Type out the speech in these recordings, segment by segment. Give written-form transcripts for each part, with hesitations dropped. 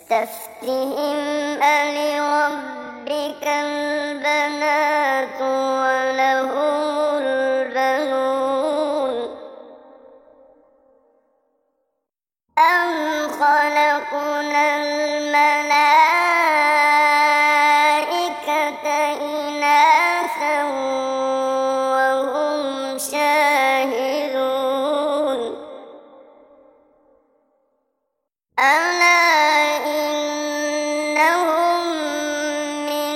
فاستفتهم ألربك البنات ولهم البنون أم خلقنا الملائكة إناثا وهم شاهدون ألا إنهم من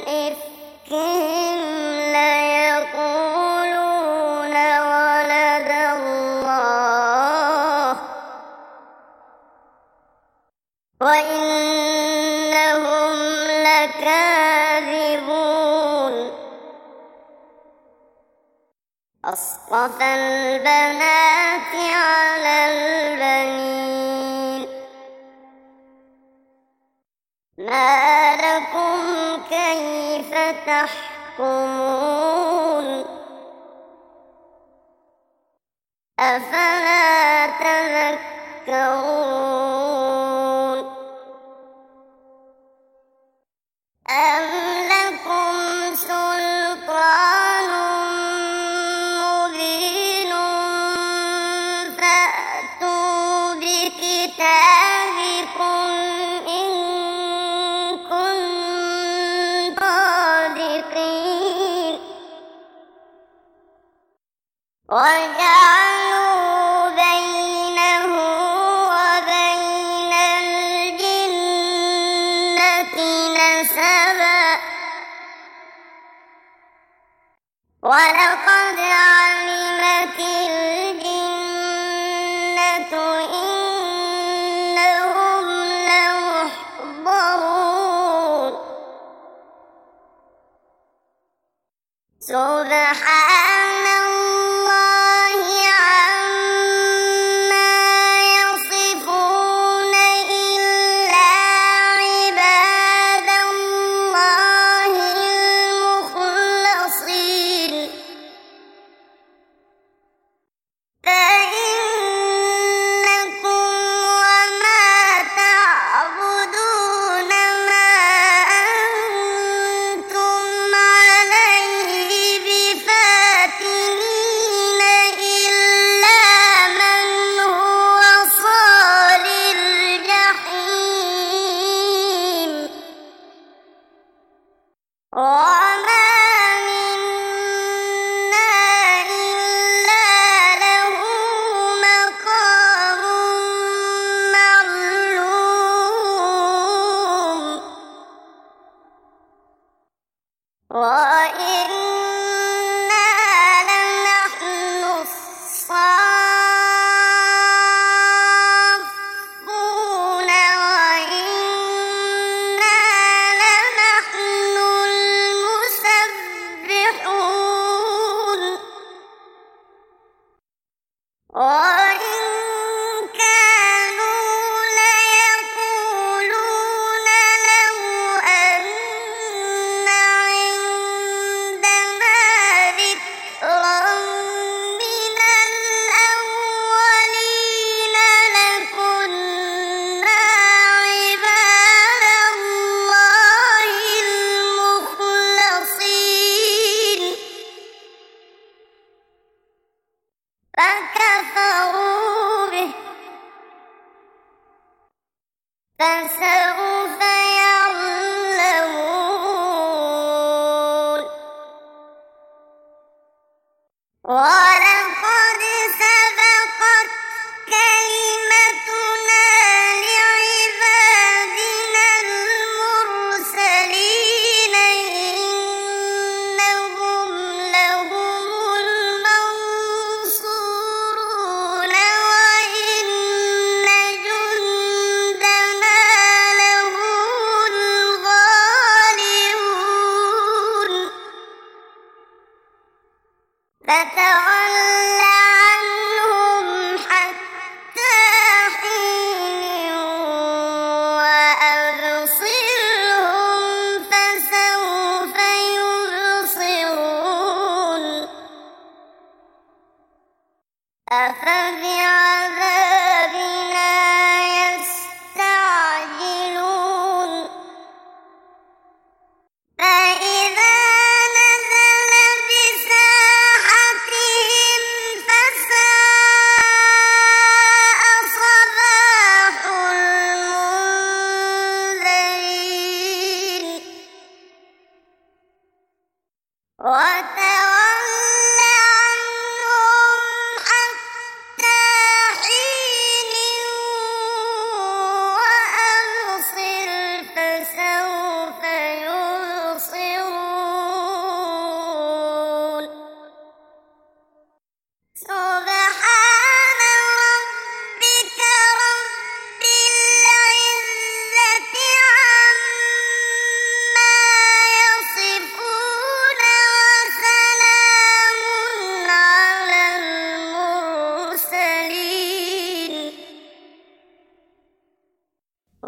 إفكهم ليقولون ولد الله وإنهم لكاذبون أصطفى البنات على البنين ما لكم كيف تحكمون أفلا تذكرون أم لكم سلطان مبين فأتوا بكتابكم إن كنتم صادقين وجعلوا بينه وبين الجنة نسبا ولقد علمت الجنة إنهم لمحضرون سبحان الله عما يصفون إلا عباد الله المخلصين فإنكم وما تعبدون ما أنتم عليه بفاتنين إلا من هو صال الجحيم وما منا إلا له مقام معلوم وإنا لنحن الصافون وإنا لنحن المسبحون وإن كانوا ليقولون لو أن عندنا ذكرا من الأولين لكنا عباد الله المخلصين فكفروا به فسوف يعلمون ولقد سبقت كلمتنا لعبادنا المرسلين إنهم لهم المنصورون وإن جندنا لهم الغالبون فتول عنهم حتى حين وأبصرهم فسوف يبصرون أفبعذابنا يستعجلون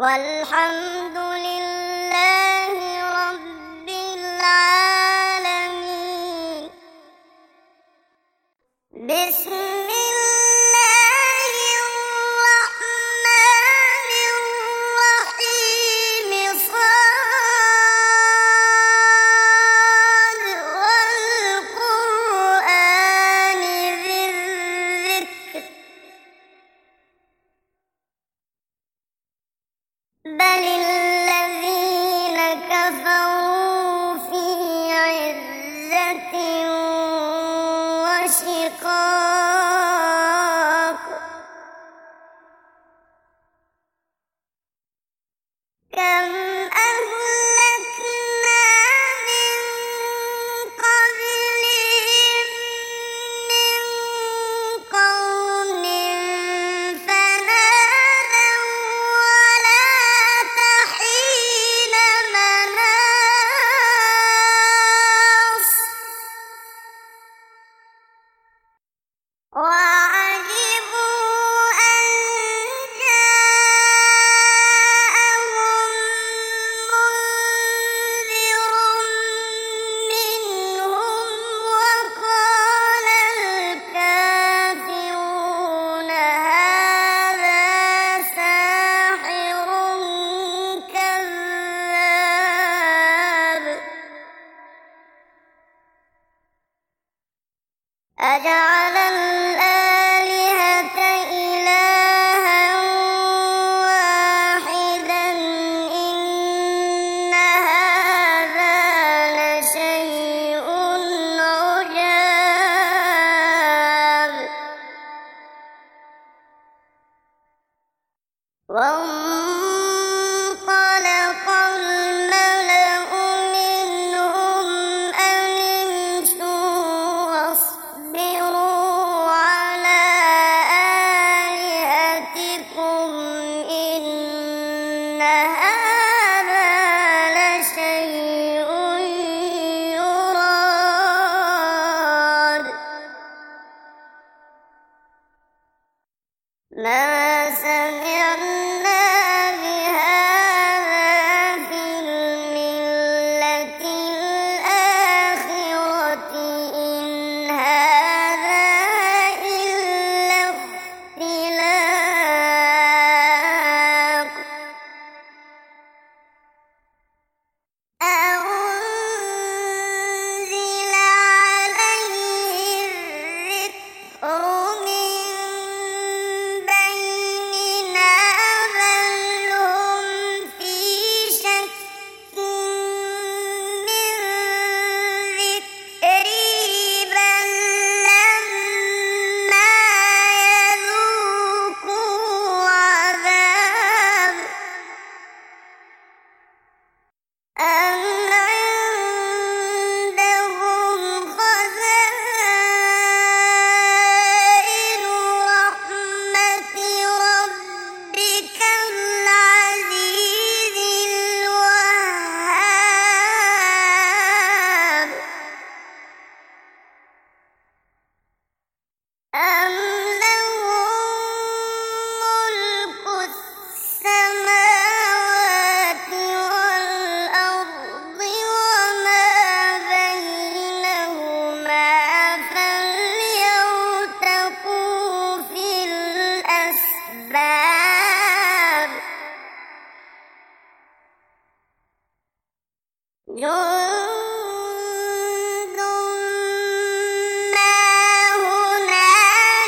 والحمد لله رب العالمين. بسم الله الرحمن الرحيم. صاد والقرآن ذي الذكر. بل الذين كفروا في عزة وشقاق. كم أهلكنا من قبلهم من قرن فنادوا ولا تحين مناص. وعجبوا أن جاءهم منذر منهم وقال الكافرون هذا ساحر كذاب. أجعل الآلهة إلها واحدا إن هذا لشيء عجاب. وانطلق الملأ منهم أن امشوا واصبروا على آلهتكم إن هذا لشيء يراد. ما سمعنا بهذا في الملة الآخرة إن هذا إلا اختلاق. أنزل عليه الذكر من بيننا بل هم في شك من ذكري بل لما يذوقوا عذاب. أم عندهم خزائن رحمة ربك العزيز الوهاب. أم لهم ملك السماوات والأرض وما بينهما فليرتقوا في الأسباب. جند ما هنالك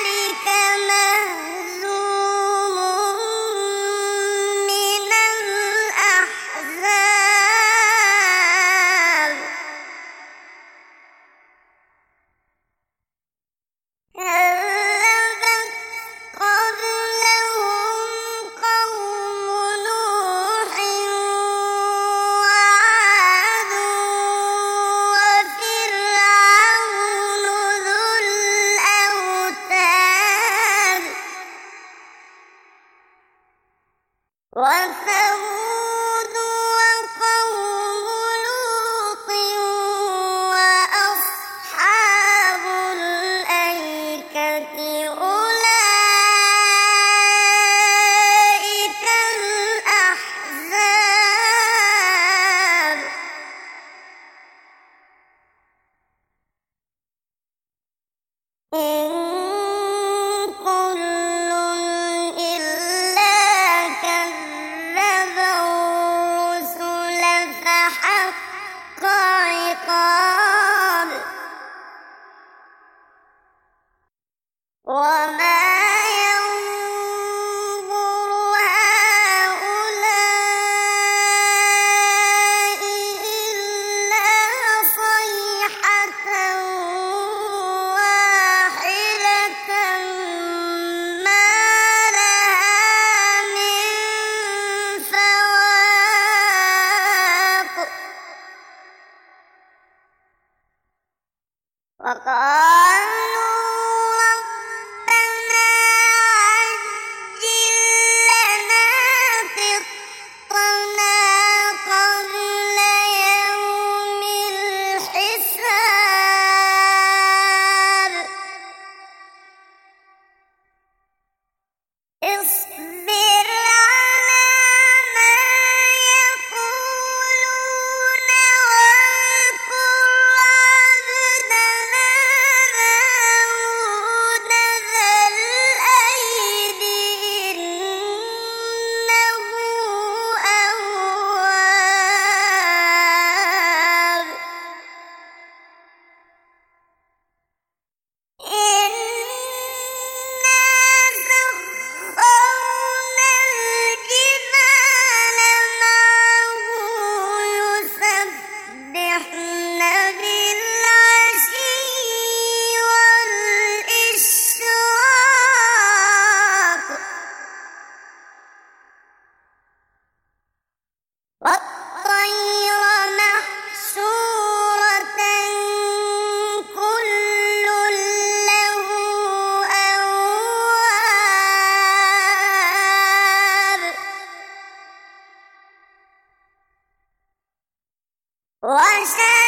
وما ينظر هؤلاء إلا صيحة واحدة ما لها من فواق. وقالوا ربنا عجل لنا قطنا قبل يوم الحساب. اصبر على ما يقولون واذكر عبدنا داود ذا الأيد إنه أواب. إنا سخرنا الجبال معه يسبحن بالعشي والإشراق. والطير محشورة كل له أواب.